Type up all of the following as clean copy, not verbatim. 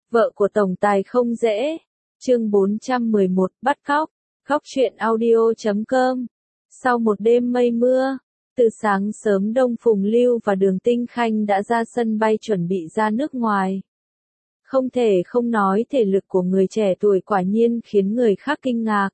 Vợ của tổng tài không dễ. Chương 411, bắt cóc. Góc truyện audio.com. Sau một đêm mây mưa, từ sáng sớm Đông Phùng Lưu và Đường Tinh Khanh đã ra sân bay chuẩn bị ra nước ngoài. Không thể không nói thể lực của người trẻ tuổi quả nhiên khiến người khác kinh ngạc.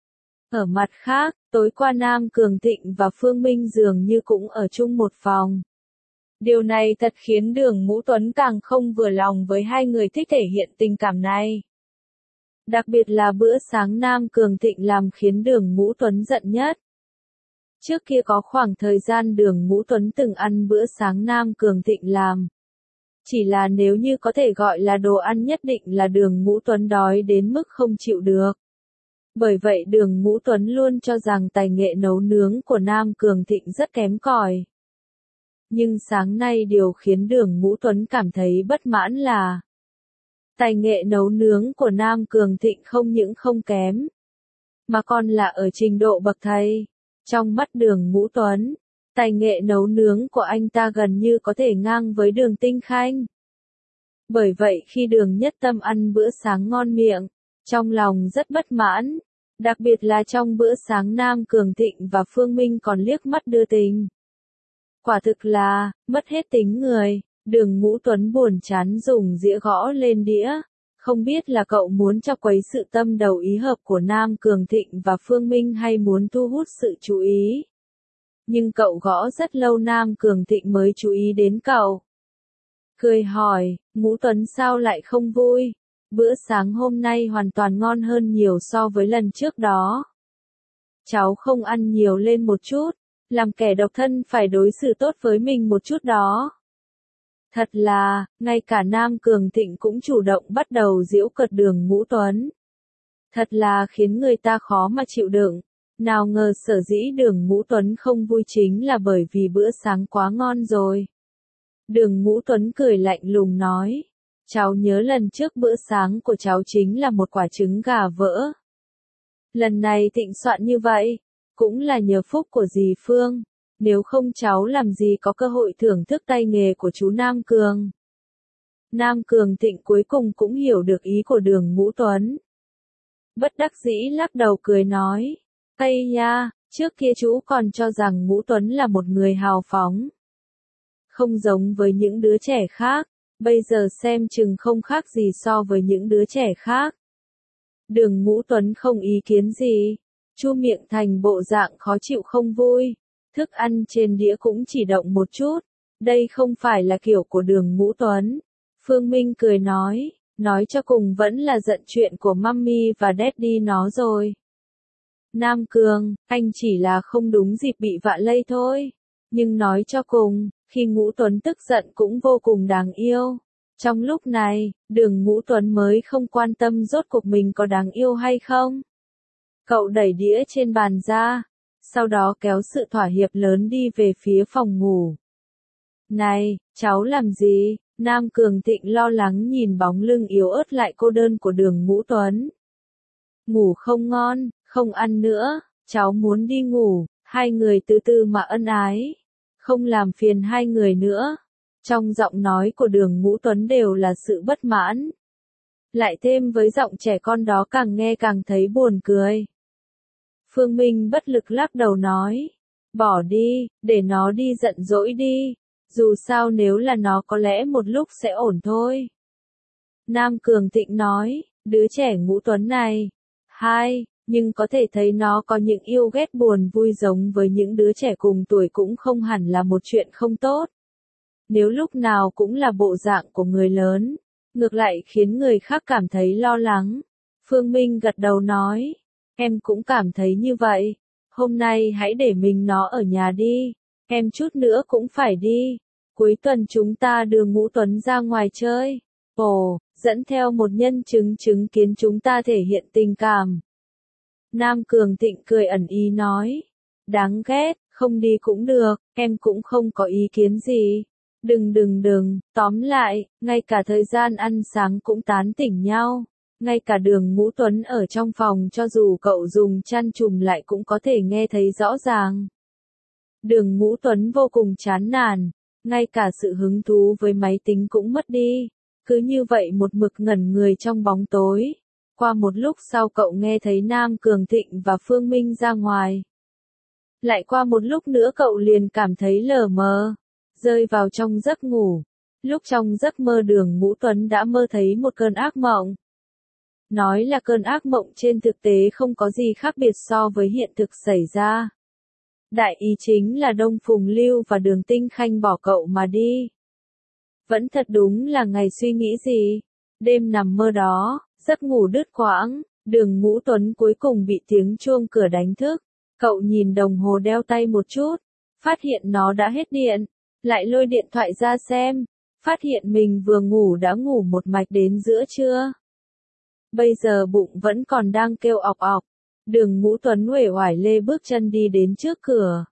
Ở mặt khác, tối qua Nam Cường Thịnh và Phương Minh dường như cũng ở chung một phòng. Điều này thật khiến Đường Ngũ Tuấn càng không vừa lòng với hai người thích thể hiện tình cảm này. Đặc biệt là bữa sáng Nam Cường Thịnh làm khiến Đường Ngũ Tuấn giận nhất. Trước kia có khoảng thời gian Đường Ngũ Tuấn từng ăn bữa sáng Nam Cường Thịnh làm. Chỉ là nếu như có thể gọi là đồ ăn nhất định là Đường Ngũ Tuấn đói đến mức không chịu được. Bởi vậy Đường Ngũ Tuấn luôn cho rằng tài nghệ nấu nướng của Nam Cường Thịnh rất kém cỏi. Nhưng sáng nay điều khiến Đường Ngũ Tuấn cảm thấy bất mãn là tài nghệ nấu nướng của Nam Cường Thịnh không những không kém, mà còn là ở trình độ bậc thầy. Trong mắt Đường Ngũ Tuấn, tài nghệ nấu nướng của anh ta gần như có thể ngang với Đường Tinh Khanh. Bởi vậy khi Đường Nhất Tâm ăn bữa sáng ngon miệng, trong lòng rất bất mãn, đặc biệt là trong bữa sáng Nam Cường Thịnh và Phương Minh còn liếc mắt đưa tình. Quả thực là, mất hết tính người. Đường Ngũ Tuấn buồn chán dùng dĩa gõ lên đĩa. Không biết là cậu muốn cho quấy sự tâm đầu ý hợp của Nam Cường Thịnh và Phương Minh hay muốn thu hút sự chú ý. Nhưng cậu gõ rất lâu Nam Cường Thịnh mới chú ý đến cậu. Cười hỏi, Ngũ Tuấn sao lại không vui? Bữa sáng hôm nay hoàn toàn ngon hơn nhiều so với lần trước đó. Cháu không ăn nhiều lên một chút, làm kẻ độc thân phải đối xử tốt với mình một chút đó. Thật là, ngay cả Nam Cường Thịnh cũng chủ động bắt đầu giễu cợt Đường Ngũ Tuấn. Thật là khiến người ta khó mà chịu đựng. Nào ngờ sở dĩ Đường Ngũ Tuấn không vui chính là bởi vì bữa sáng quá ngon rồi. Đường Ngũ Tuấn cười lạnh lùng nói. Cháu nhớ lần trước bữa sáng của cháu chính là một quả trứng gà vỡ. Lần này Thịnh soạn như vậy, cũng là nhờ phúc của dì Phương. Nếu không cháu làm gì có cơ hội thưởng thức tay nghề của chú Nam Cường. Nam Cường Thịnh cuối cùng cũng hiểu được ý của Đường Ngũ Tuấn. Bất đắc dĩ lắc đầu cười nói. Ây nha, trước kia chú còn cho rằng Ngũ Tuấn là một người hào phóng. Không giống với những đứa trẻ khác, bây giờ xem chừng không khác gì so với những đứa trẻ khác. Đường Ngũ Tuấn không ý kiến gì, chu miệng thành bộ dạng khó chịu không vui. Thức ăn trên đĩa cũng chỉ động một chút, đây không phải là kiểu của Đường Ngũ Tuấn. Phương Minh cười nói cho cùng vẫn là giận chuyện của Mummy và Daddy nó rồi. Nam Cường, anh chỉ là không đúng dịp bị vạ lây thôi. Nhưng nói cho cùng, khi Ngũ Tuấn tức giận cũng vô cùng đáng yêu. Trong lúc này, Đường Ngũ Tuấn mới không quan tâm rốt cuộc mình có đáng yêu hay không. Cậu đẩy đĩa trên bàn ra. Sau đó kéo sự thỏa hiệp lớn đi về phía phòng ngủ. Này, cháu làm gì? Nam Cường Thịnh lo lắng nhìn bóng lưng yếu ớt lại cô đơn của Đường Ngũ Tuấn. Ngủ không ngon, không ăn nữa, cháu muốn đi ngủ, hai người từ từ mà ân ái. Không làm phiền hai người nữa. Trong giọng nói của Đường Ngũ Tuấn đều là sự bất mãn. Lại thêm với giọng trẻ con đó càng nghe càng thấy buồn cười. Phương Minh bất lực lắc đầu nói. Bỏ đi, để nó đi giận dỗi đi. Dù sao nếu là nó có lẽ một lúc sẽ ổn thôi. Nam Cường Thịnh nói, đứa trẻ Ngũ Tuấn này. Nhưng có thể thấy nó có những yêu ghét buồn vui giống với những đứa trẻ cùng tuổi cũng không hẳn là một chuyện không tốt. Nếu lúc nào cũng là bộ dạng của người lớn, ngược lại khiến người khác cảm thấy lo lắng. Phương Minh gật đầu nói. Em cũng cảm thấy như vậy. Hôm nay hãy để mình nó ở nhà đi. Em chút nữa cũng phải đi. Cuối tuần chúng ta đưa Ngũ Tuấn ra ngoài chơi. Ồ, dẫn theo một nhân chứng chứng kiến chúng ta thể hiện tình cảm. Nam Cường Thịnh cười ẩn ý nói. Đáng ghét, không đi cũng được, em cũng không có ý kiến gì. Đừng, tóm lại, ngay cả thời gian ăn sáng cũng tán tỉnh nhau. Ngay cả Đường Ngũ Tuấn ở trong phòng cho dù cậu dùng chăn trùm lại cũng có thể nghe thấy rõ ràng. Đường Ngũ Tuấn vô cùng chán nản, ngay cả sự hứng thú với máy tính cũng mất đi. Cứ như vậy một mực ngẩn người trong bóng tối. Qua một lúc sau cậu nghe thấy Nam Cường Thịnh và Phương Minh ra ngoài. Lại qua một lúc nữa cậu liền cảm thấy lờ mờ, rơi vào trong giấc ngủ. Lúc trong giấc mơ Đường Ngũ Tuấn đã mơ thấy một cơn ác mộng. Nói là cơn ác mộng trên thực tế không có gì khác biệt so với hiện thực xảy ra. Đại ý chính là Đông Phùng Lưu và Đường Tinh Khanh bỏ cậu mà đi. Vẫn thật đúng là ngày suy nghĩ gì. Đêm nằm mơ đó, giấc ngủ đứt quãng, Đường Ngũ Tuấn cuối cùng bị tiếng chuông cửa đánh thức. Cậu nhìn đồng hồ đeo tay một chút, phát hiện nó đã hết điện, lại lôi điện thoại ra xem, phát hiện mình vừa ngủ đã ngủ một mạch đến giữa trưa. Bây giờ bụng vẫn còn đang kêu ọc ọc. Đường Ngũ Tuấn uể oải lê bước chân đi đến trước cửa.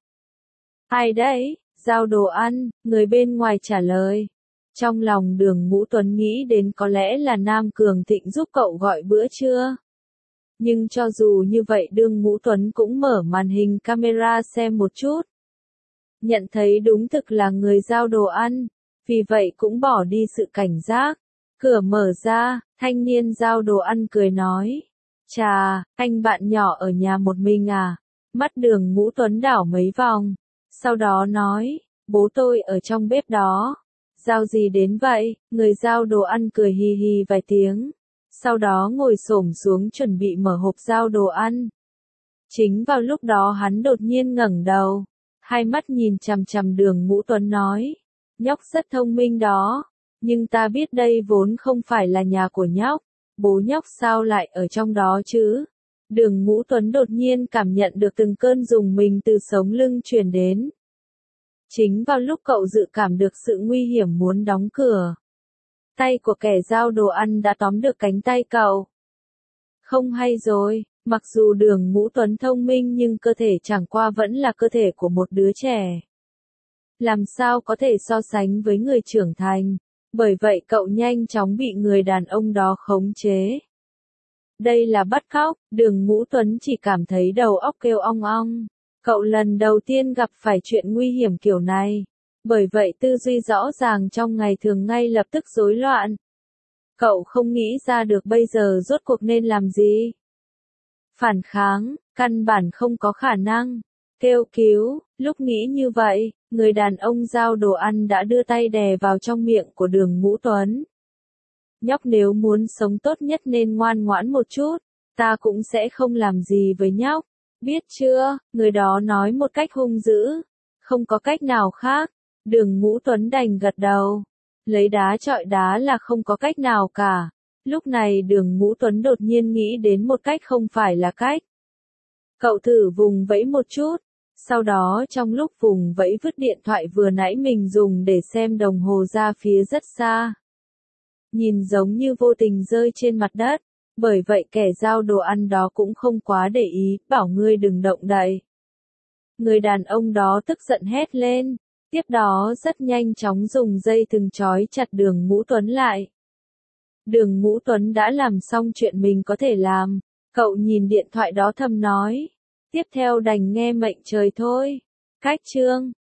Ai đấy? Giao đồ ăn, người bên ngoài trả lời. Trong lòng Đường Ngũ Tuấn nghĩ đến có lẽ là Nam Cường Thịnh giúp cậu gọi bữa trưa. Nhưng cho dù như vậy Đường Ngũ Tuấn cũng mở màn hình camera xem một chút. Nhận thấy đúng thực là người giao đồ ăn, vì vậy cũng bỏ đi sự cảnh giác. Cửa mở ra, thanh niên giao đồ ăn cười nói. Chà, anh bạn nhỏ ở nhà một mình à? Mắt Đường Ngũ Tuấn đảo mấy vòng. Sau đó nói, bố tôi ở trong bếp đó. Giao gì đến vậy? Người giao đồ ăn cười hì hì vài tiếng. Sau đó ngồi xổm xuống chuẩn bị mở hộp giao đồ ăn. Chính vào lúc đó hắn đột nhiên ngẩng đầu. Hai mắt nhìn chằm chằm Đường Ngũ Tuấn nói. Nhóc rất thông minh đó. Nhưng ta biết đây vốn không phải là nhà của nhóc. Bố nhóc sao lại ở trong đó chứ? Đường Ngũ Tuấn đột nhiên cảm nhận được từng cơn rùng mình từ sống lưng truyền đến. Chính vào lúc cậu dự cảm được sự nguy hiểm muốn đóng cửa. Tay của kẻ giao đồ ăn đã tóm được cánh tay cậu. Không hay rồi, mặc dù Đường Ngũ Tuấn thông minh nhưng cơ thể chẳng qua vẫn là cơ thể của một đứa trẻ. Làm sao có thể so sánh với người trưởng thành, bởi vậy cậu nhanh chóng bị người đàn ông đó khống chế. Đây là bắt cóc, Đường Ngũ Tuấn chỉ cảm thấy đầu óc kêu ong ong. Cậu lần đầu tiên gặp phải chuyện nguy hiểm kiểu này. Bởi vậy tư duy rõ ràng trong ngày thường ngay lập tức rối loạn. Cậu không nghĩ ra được bây giờ rốt cuộc nên làm gì. Phản kháng, căn bản không có khả năng. Kêu cứu, lúc nghĩ như vậy, người đàn ông giao đồ ăn đã đưa tay đè vào trong miệng của Đường Ngũ Tuấn. Nhóc nếu muốn sống tốt nhất nên ngoan ngoãn một chút, ta cũng sẽ không làm gì với nhóc. Biết chưa, người đó nói một cách hung dữ. Không có cách nào khác. Đường Ngũ Tuấn đành gật đầu. Lấy đá chọi đá là không có cách nào cả. Lúc này Đường Ngũ Tuấn đột nhiên nghĩ đến một cách không phải là cách. Cậu thử vùng vẫy một chút. Sau đó trong lúc vùng vẫy vứt điện thoại vừa nãy mình dùng để xem đồng hồ ra phía rất xa. Nhìn giống như vô tình rơi trên mặt đất. Bởi vậy kẻ giao đồ ăn đó cũng không quá để ý, bảo ngươi đừng động đậy. Người đàn ông đó tức giận hét lên, tiếp đó rất nhanh chóng dùng dây thừng trói chặt Đường Ngũ Tuấn lại. Đường Ngũ Tuấn đã làm xong chuyện mình có thể làm, cậu nhìn điện thoại đó thầm nói, tiếp theo đành nghe mệnh trời thôi. Cách chương